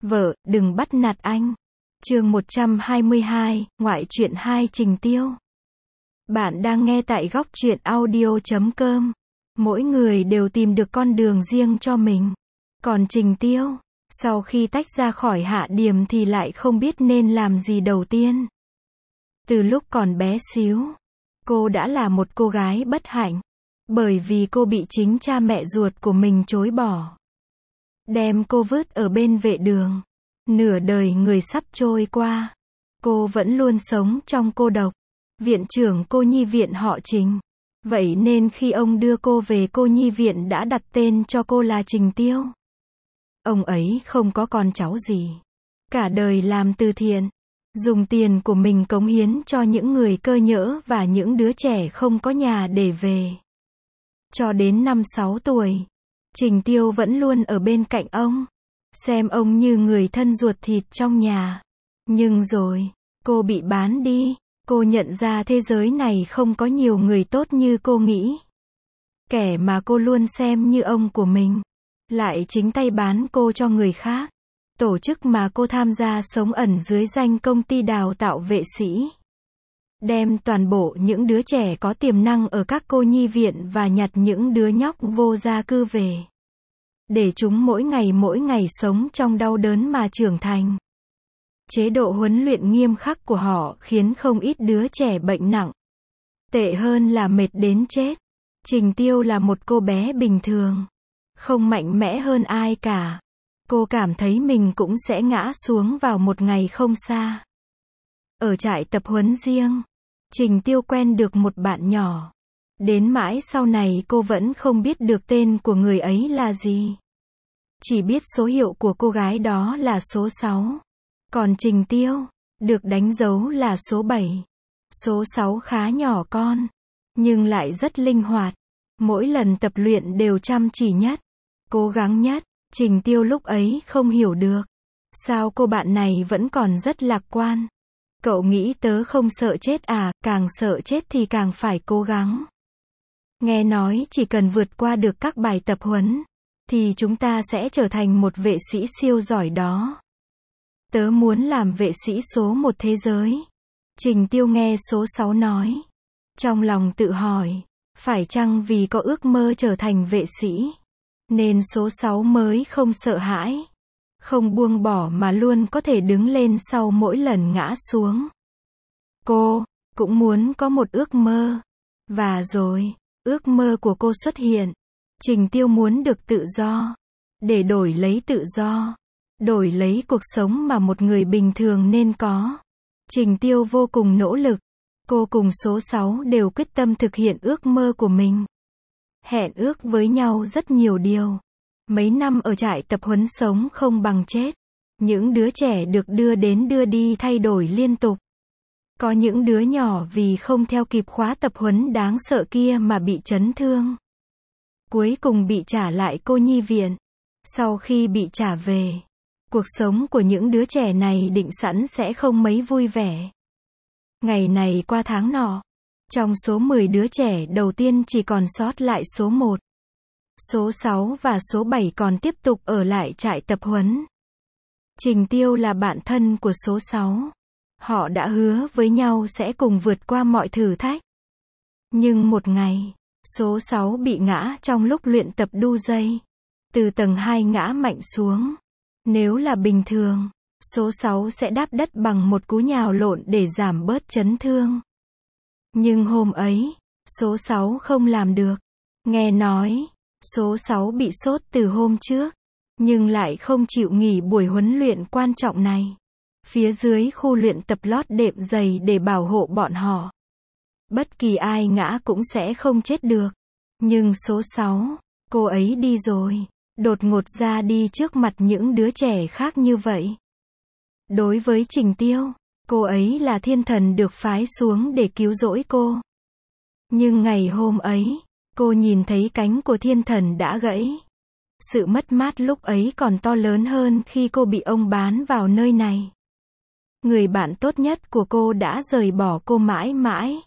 Vợ, đừng bắt nạt anh. Chương 122, ngoại truyện 2 Trình Tiêu. Bạn đang nghe tại góc truyện audio.com. Mỗi người đều tìm được con đường riêng cho mình. Còn Trình Tiêu, sau khi tách ra khỏi Hạ Điềm thì lại không biết nên làm gì đầu tiên. Từ lúc còn bé xíu, cô đã là một cô gái bất hạnh. Bởi vì cô bị chính cha mẹ ruột của mình chối bỏ. Đem cô vứt ở bên vệ đường. Nửa đời người sắp trôi qua. Cô vẫn luôn sống trong cô độc. Viện trưởng cô nhi viện họ Trình. Vậy nên khi ông đưa cô về cô nhi viện đã đặt tên cho cô là Trình Tiêu. Ông ấy không có con cháu gì. Cả đời làm từ thiện. Dùng tiền của mình cống hiến cho những người cơ nhỡ và những đứa trẻ không có nhà để về. Cho đến năm 6 tuổi, Trình Tiêu vẫn luôn ở bên cạnh ông. Xem ông như người thân ruột thịt trong nhà. Nhưng rồi, cô bị bán đi. Cô nhận ra thế giới này không có nhiều người tốt như cô nghĩ. Kẻ mà cô luôn xem như ông của mình, lại chính tay bán cô cho người khác. Tổ chức mà cô tham gia sống ẩn dưới danh công ty đào tạo vệ sĩ. Đem toàn bộ những đứa trẻ có tiềm năng ở các cô nhi viện và nhặt những đứa nhóc vô gia cư về. Để chúng mỗi ngày sống trong đau đớn mà trưởng thành. Chế độ huấn luyện nghiêm khắc của họ khiến không ít đứa trẻ bệnh nặng. Tệ hơn là mệt đến chết. Trình Tiêu là một cô bé bình thường. Không mạnh mẽ hơn ai cả. Cô cảm thấy mình cũng sẽ ngã xuống vào một ngày không xa. Ở trại tập huấn riêng, Trình Tiêu quen được một bạn nhỏ. Đến mãi sau này cô vẫn không biết được tên của người ấy là gì. Chỉ biết số hiệu của cô gái đó là số 6. Còn Trình Tiêu, được đánh dấu là số 7. Số 6 khá nhỏ con, nhưng lại rất linh hoạt. Mỗi lần tập luyện đều chăm chỉ nhất, cố gắng nhất. Trình Tiêu lúc ấy không hiểu được. Sao cô bạn này vẫn còn rất lạc quan. Cậu nghĩ tớ không sợ chết à, càng sợ chết thì càng phải cố gắng. Nghe nói chỉ cần vượt qua được các bài tập huấn, thì chúng ta sẽ trở thành một vệ sĩ siêu giỏi đó. Tớ muốn làm vệ sĩ số 1 thế giới. Trình Tiêu nghe số 6 nói. Trong lòng tự hỏi, phải chăng vì có ước mơ trở thành vệ sĩ, nên số 6 mới không sợ hãi, không buông bỏ mà luôn có thể đứng lên sau mỗi lần ngã xuống. Cô cũng muốn có một ước mơ. Và rồi, ước mơ của cô xuất hiện. Trình Tiêu muốn được tự do. Để đổi lấy tự do. Đổi lấy cuộc sống mà một người bình thường nên có. Trình Tiêu vô cùng nỗ lực. Cô cùng số 6 đều quyết tâm thực hiện ước mơ của mình. Hẹn ước với nhau rất nhiều điều. Mấy năm ở trại tập huấn sống không bằng chết. Những đứa trẻ được đưa đến đưa đi thay đổi liên tục. Có những đứa nhỏ vì không theo kịp khóa tập huấn đáng sợ kia mà bị chấn thương. Cuối cùng bị trả lại cô nhi viện. Sau khi bị trả về, cuộc sống của những đứa trẻ này định sẵn sẽ không mấy vui vẻ. Ngày này qua tháng nọ, trong số 10 đứa trẻ đầu tiên chỉ còn sót lại số 1. Số 6 và số 7 còn tiếp tục ở lại trại tập huấn. Trình Tiêu là bạn thân của số 6. Họ đã hứa với nhau sẽ cùng vượt qua mọi thử thách. Nhưng một ngày, số 6 bị ngã trong lúc luyện tập đu dây. Từ tầng 2 ngã mạnh xuống. Nếu là bình thường, số 6 sẽ đáp đất bằng một cú nhào lộn để giảm bớt chấn thương. Nhưng hôm ấy, số 6 không làm được. Nghe nói, số 6 bị sốt từ hôm trước, nhưng lại không chịu nghỉ buổi huấn luyện quan trọng này. Phía dưới khu luyện tập lót đệm dày để bảo hộ bọn họ. Bất kỳ ai ngã cũng sẽ không chết được. Nhưng số 6, cô ấy đi rồi. Đột ngột ra đi trước mặt những đứa trẻ khác như vậy. Đối với Trình Tiêu, cô ấy là thiên thần được phái xuống để cứu rỗi cô. Nhưng ngày hôm ấy, cô nhìn thấy cánh của thiên thần đã gãy. Sự mất mát lúc ấy còn to lớn hơn khi cô bị ông bán vào nơi này. Người bạn tốt nhất của cô đã rời bỏ cô mãi mãi.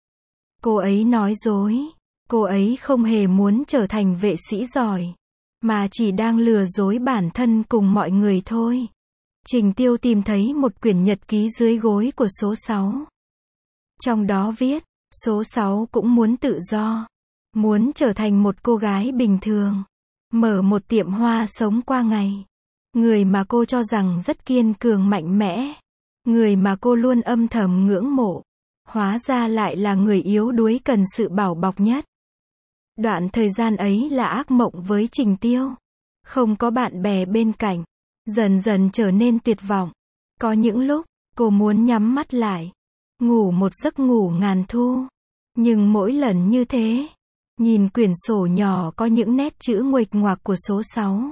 Cô ấy nói dối. Cô ấy không hề muốn trở thành vệ sĩ giỏi, mà chỉ đang lừa dối bản thân cùng mọi người thôi. Trình Tiêu tìm thấy một quyển nhật ký dưới gối của số 6. Trong đó viết, số 6 cũng muốn tự do, muốn trở thành một cô gái bình thường, mở một tiệm hoa sống qua ngày. Người mà cô cho rằng rất kiên cường mạnh mẽ, người mà cô luôn âm thầm ngưỡng mộ, hóa ra lại là người yếu đuối cần sự bảo bọc nhất. Đoạn thời gian ấy là ác mộng với Trình Tiêu. Không có bạn bè bên cạnh, dần dần trở nên tuyệt vọng. Có những lúc, cô muốn nhắm mắt lại, ngủ một giấc ngủ ngàn thu. Nhưng mỗi lần như thế, nhìn quyển sổ nhỏ có những nét chữ nguệch ngoạc của số 6,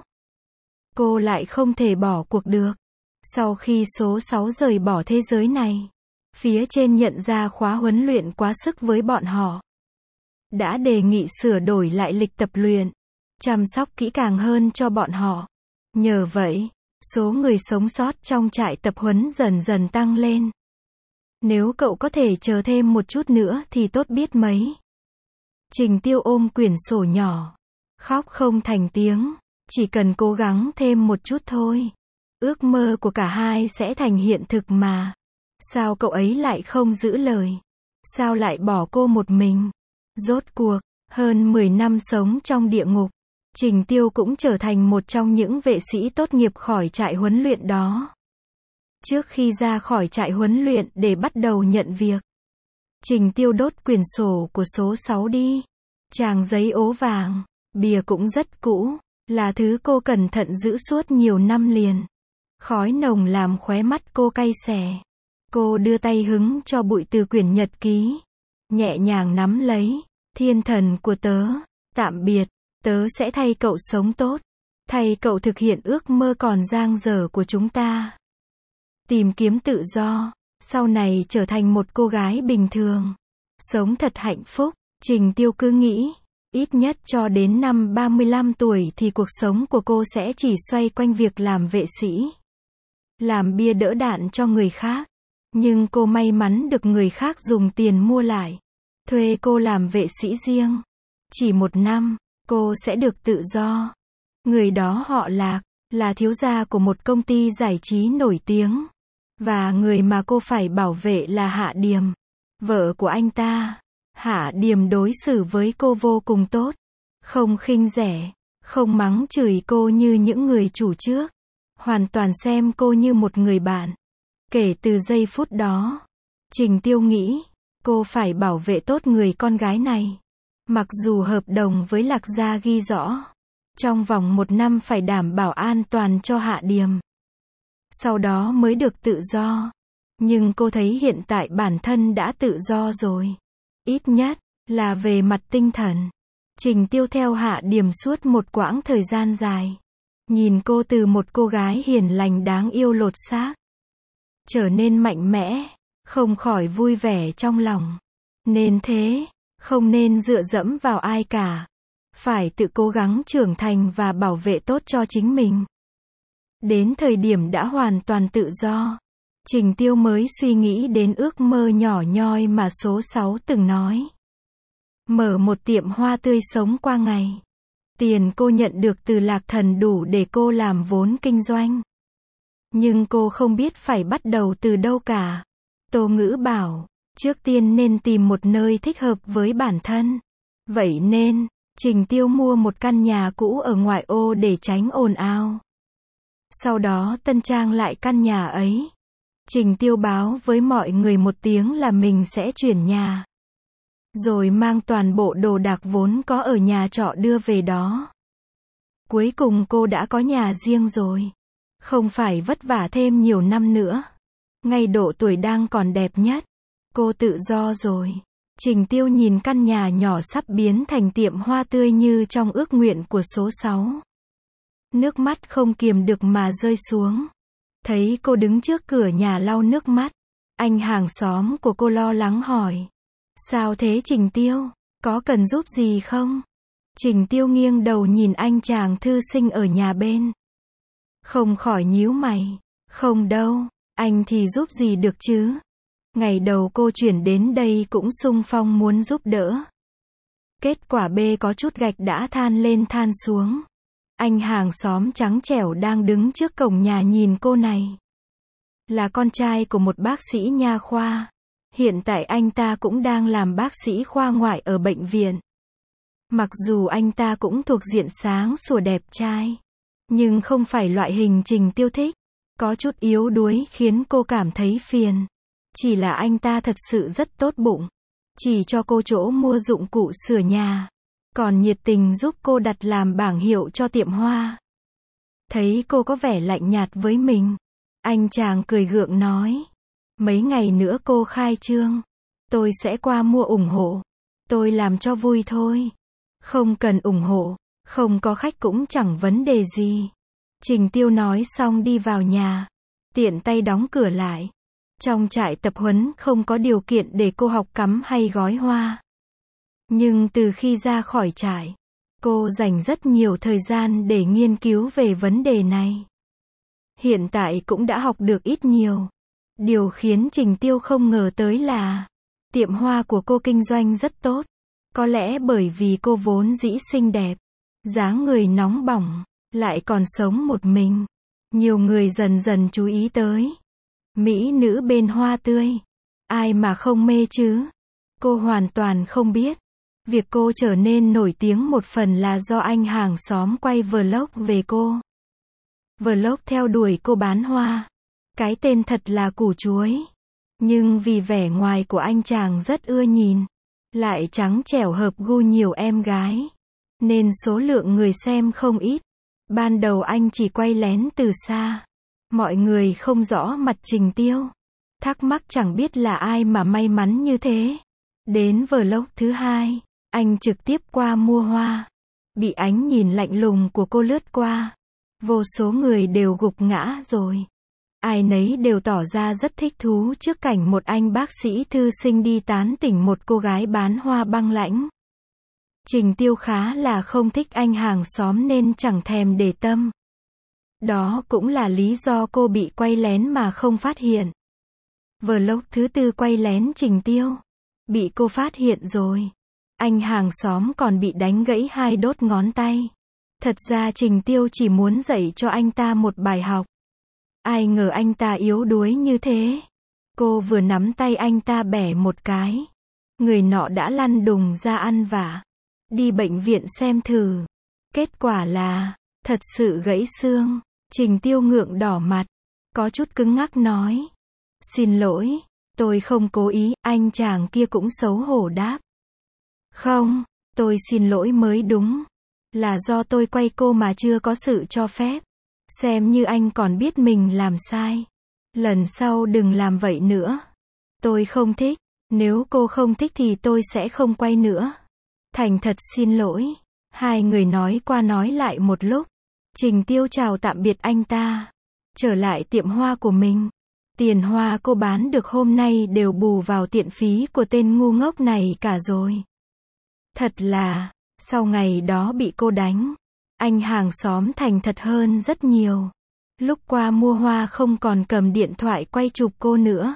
cô lại không thể bỏ cuộc được. Sau khi số 6 rời bỏ thế giới này, phía trên nhận ra khóa huấn luyện quá sức với bọn họ, đã đề nghị sửa đổi lại lịch tập luyện, chăm sóc kỹ càng hơn cho bọn họ. Nhờ vậy, số người sống sót trong trại tập huấn dần dần tăng lên. Nếu cậu có thể chờ thêm một chút nữa thì tốt biết mấy. Trình Tiêu ôm quyển sổ nhỏ, khóc không thành tiếng, chỉ cần cố gắng thêm một chút thôi. Ước mơ của cả hai sẽ thành hiện thực mà. Sao cậu ấy lại không giữ lời? Sao lại bỏ cô một mình? Rốt cuộc, hơn 10 năm sống trong địa ngục, Trình Tiêu cũng trở thành một trong những vệ sĩ tốt nghiệp khỏi trại huấn luyện đó. Trước khi ra khỏi trại huấn luyện để bắt đầu nhận việc, Trình Tiêu đốt quyển sổ của số 6 đi. Trang giấy ố vàng, bìa cũng rất cũ, là thứ cô cẩn thận giữ suốt nhiều năm liền. Khói nồng làm khóe mắt cô cay xè. Cô đưa tay hứng cho bụi từ quyển nhật ký, nhẹ nhàng nắm lấy. Thiên thần của tớ, tạm biệt, tớ sẽ thay cậu sống tốt, thay cậu thực hiện ước mơ còn dang dở của chúng ta. Tìm kiếm tự do, sau này trở thành một cô gái bình thường, sống thật hạnh phúc. Trình Tiêu cứ nghĩ, ít nhất cho đến năm 35 tuổi thì cuộc sống của cô sẽ chỉ xoay quanh việc làm vệ sĩ, làm bia đỡ đạn cho người khác. Nhưng cô may mắn được người khác dùng tiền mua lại, thuê cô làm vệ sĩ riêng. Chỉ 1 năm, cô sẽ được tự do. Người đó họ Lạc, là thiếu gia của một công ty giải trí nổi tiếng. Và người mà cô phải bảo vệ là Hạ Điềm, vợ của anh ta. Hạ Điềm đối xử với cô vô cùng tốt, không khinh rẻ, không mắng chửi cô như những người chủ trước, hoàn toàn xem cô như một người bạn. Kể từ giây phút đó, Trình Tiêu nghĩ, cô phải bảo vệ tốt người con gái này. Mặc dù hợp đồng với Lạc Gia ghi rõ, trong vòng 1 năm phải đảm bảo an toàn cho Hạ Điềm, sau đó mới được tự do. Nhưng cô thấy hiện tại bản thân đã tự do rồi. Ít nhất, là về mặt tinh thần. Trình Tiêu theo Hạ Điềm suốt một quãng thời gian dài. Nhìn cô từ một cô gái hiền lành đáng yêu lột xác, trở nên mạnh mẽ, không khỏi vui vẻ trong lòng. Nên thế, không nên dựa dẫm vào ai cả. Phải tự cố gắng trưởng thành và bảo vệ tốt cho chính mình. Đến thời điểm đã hoàn toàn tự do, Trình Tiêu mới suy nghĩ đến ước mơ nhỏ nhoi mà số 6 từng nói. Mở một tiệm hoa tươi sống qua ngày. Tiền cô nhận được từ Lạc Thần đủ để cô làm vốn kinh doanh. Nhưng cô không biết phải bắt đầu từ đâu cả. Tô Ngữ bảo, trước tiên nên tìm một nơi thích hợp với bản thân. Vậy nên, Trình Tiêu mua một căn nhà cũ ở ngoại ô để tránh ồn ào. Sau đó tân trang lại căn nhà ấy. Trình Tiêu báo với mọi người một tiếng là mình sẽ chuyển nhà. Rồi mang toàn bộ đồ đạc vốn có ở nhà trọ đưa về đó. Cuối cùng cô đã có nhà riêng rồi. Không phải vất vả thêm nhiều năm nữa. Ngay độ tuổi đang còn đẹp nhất, cô tự do rồi. Trình Tiêu nhìn căn nhà nhỏ sắp biến thành tiệm hoa tươi như trong ước nguyện của số 6. Nước mắt không kiềm được mà rơi xuống. Thấy cô đứng trước cửa nhà lau nước mắt, anh hàng xóm của cô lo lắng hỏi. Sao thế Trình Tiêu? Có cần giúp gì không? Trình Tiêu nghiêng đầu nhìn anh chàng thư sinh ở nhà bên. Không khỏi nhíu mày. Không đâu, anh thì giúp gì được chứ? Ngày đầu cô chuyển đến đây cũng xung phong muốn giúp đỡ. Kết quả bê có chút gạch đã than lên than xuống. Anh hàng xóm trắng trẻo đang đứng trước cổng nhà nhìn cô này. là con trai của một bác sĩ nha khoa. Hiện tại anh ta cũng đang làm bác sĩ khoa ngoại ở bệnh viện. Mặc dù anh ta cũng thuộc diện sáng sủa đẹp trai, nhưng không phải loại hình Trình Tiêu thích. Có chút yếu đuối khiến cô cảm thấy phiền. Chỉ là anh ta thật sự rất tốt bụng. Chỉ cho cô chỗ mua dụng cụ sửa nhà. Còn nhiệt tình giúp cô đặt làm bảng hiệu cho tiệm hoa. Thấy cô có vẻ lạnh nhạt với mình, anh chàng cười gượng nói. Mấy ngày nữa cô khai trương, tôi sẽ qua mua ủng hộ. Tôi làm cho vui thôi. Không cần ủng hộ, không có khách cũng chẳng vấn đề gì. Trình Tiêu nói xong đi vào nhà, tiện tay đóng cửa lại. Trong trại tập huấn không có điều kiện để cô học cắm hay gói hoa. Nhưng từ khi ra khỏi trại, cô dành rất nhiều thời gian để nghiên cứu về vấn đề này. Hiện tại cũng đã học được ít nhiều. Điều khiến Trình Tiêu không ngờ tới là tiệm hoa của cô kinh doanh rất tốt. Có lẽ bởi vì cô vốn dĩ xinh đẹp, dáng người nóng bỏng, lại còn sống một mình. Nhiều người dần dần chú ý tới. Mỹ nữ bên hoa tươi. Ai mà không mê chứ? Cô hoàn toàn không biết. Việc cô trở nên nổi tiếng một phần là do anh hàng xóm quay vlog về cô. Vlog theo đuổi cô bán hoa. Cái tên thật là củ chuối. Nhưng vì vẻ ngoài của anh chàng rất ưa nhìn, lại trắng trẻo hợp gu nhiều em gái, nên số lượng người xem không ít. Ban đầu anh chỉ quay lén từ xa. Mọi người không rõ mặt Trình Tiêu. Thắc mắc chẳng biết là ai mà may mắn như thế. Đến vlog thứ hai, anh trực tiếp qua mua hoa. Bị ánh nhìn lạnh lùng của cô lướt qua. Vô số người đều gục ngã rồi. Ai nấy đều tỏ ra rất thích thú trước cảnh một anh bác sĩ thư sinh đi tán tỉnh một cô gái bán hoa băng lãnh. Trình Tiêu khá là không thích anh hàng xóm nên chẳng thèm để tâm. Đó cũng là lý do cô bị quay lén mà không phát hiện. Vlog thứ tư quay lén Trình Tiêu. Bị cô phát hiện rồi. Anh hàng xóm còn bị đánh gãy 2 đốt ngón tay. Thật ra Trình Tiêu chỉ muốn dạy cho anh ta một bài học. Ai ngờ anh ta yếu đuối như thế. Cô vừa nắm tay anh ta bẻ một cái. Người nọ đã lăn đùng ra ăn vạ. Đi bệnh viện xem thử. Kết quả là, thật sự gãy xương. Trình Tiêu ngượng đỏ mặt. Có chút cứng ngắc nói. Xin lỗi, tôi không cố ý. Anh chàng kia cũng xấu hổ đáp. Không, tôi xin lỗi mới đúng. Là do tôi quay cô mà chưa có sự cho phép. Xem như anh còn biết mình làm sai. Lần sau đừng làm vậy nữa. Tôi không thích. Nếu cô không thích thì tôi sẽ không quay nữa. Thành thật xin lỗi. Hai người nói qua nói lại một lúc. Trình Tiêu chào tạm biệt anh ta. Trở lại tiệm hoa của mình. Tiền hoa cô bán được hôm nay đều bù vào tiện phí của tên ngu ngốc này cả rồi. Thật là, sau ngày đó bị cô đánh, anh hàng xóm thành thật hơn rất nhiều. Lúc qua mua hoa không còn cầm điện thoại quay chụp cô nữa.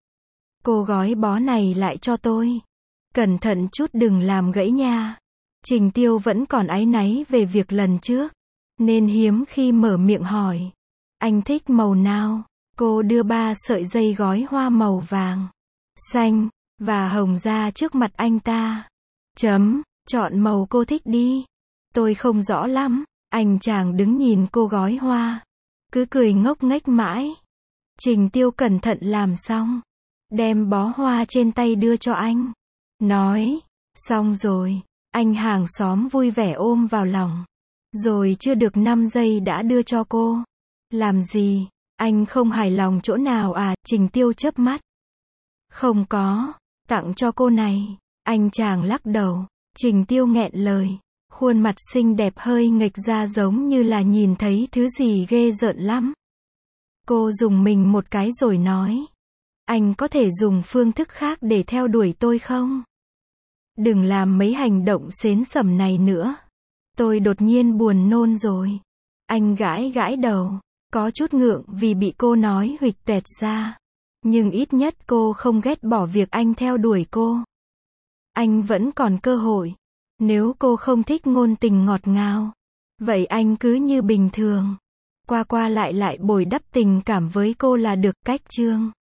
Cô gói bó này lại cho tôi. Cẩn thận chút đừng làm gãy nha. Trình Tiêu vẫn còn áy náy về việc lần trước, nên hiếm khi mở miệng hỏi. Anh thích màu nào? Cô đưa 3 sợi dây gói hoa màu vàng, xanh, và hồng ra trước mặt anh ta. Chọn màu cô thích đi. Tôi không rõ lắm. Anh chàng đứng nhìn cô gói hoa, cứ cười ngốc nghếch mãi. Trình Tiêu cẩn thận làm xong, đem bó hoa trên tay đưa cho anh. Nói, xong rồi. Anh hàng xóm vui vẻ ôm vào lòng. Rồi chưa được 5 giây đã đưa cho cô. Làm gì? Anh không hài lòng chỗ nào à? Trình Tiêu chớp mắt. Không có, tặng cho cô này. Anh chàng lắc đầu. Trình Tiêu nghẹn lời. Khuôn mặt xinh đẹp hơi nghệch ra giống như là nhìn thấy thứ gì ghê rợn lắm. Cô dùng mình một cái rồi nói. Anh có thể dùng phương thức khác để theo đuổi tôi không? Đừng làm mấy hành động xến xẩm này nữa. Tôi đột nhiên buồn nôn rồi. Anh gãi gãi đầu. Có chút ngượng vì bị cô nói huỵch toẹt ra. Nhưng ít nhất cô không ghét bỏ việc anh theo đuổi cô. Anh vẫn còn cơ hội. Nếu cô không thích ngôn tình ngọt ngào, vậy anh cứ như bình thường. Qua qua lại lại bồi đắp tình cảm với cô là được. Cách chương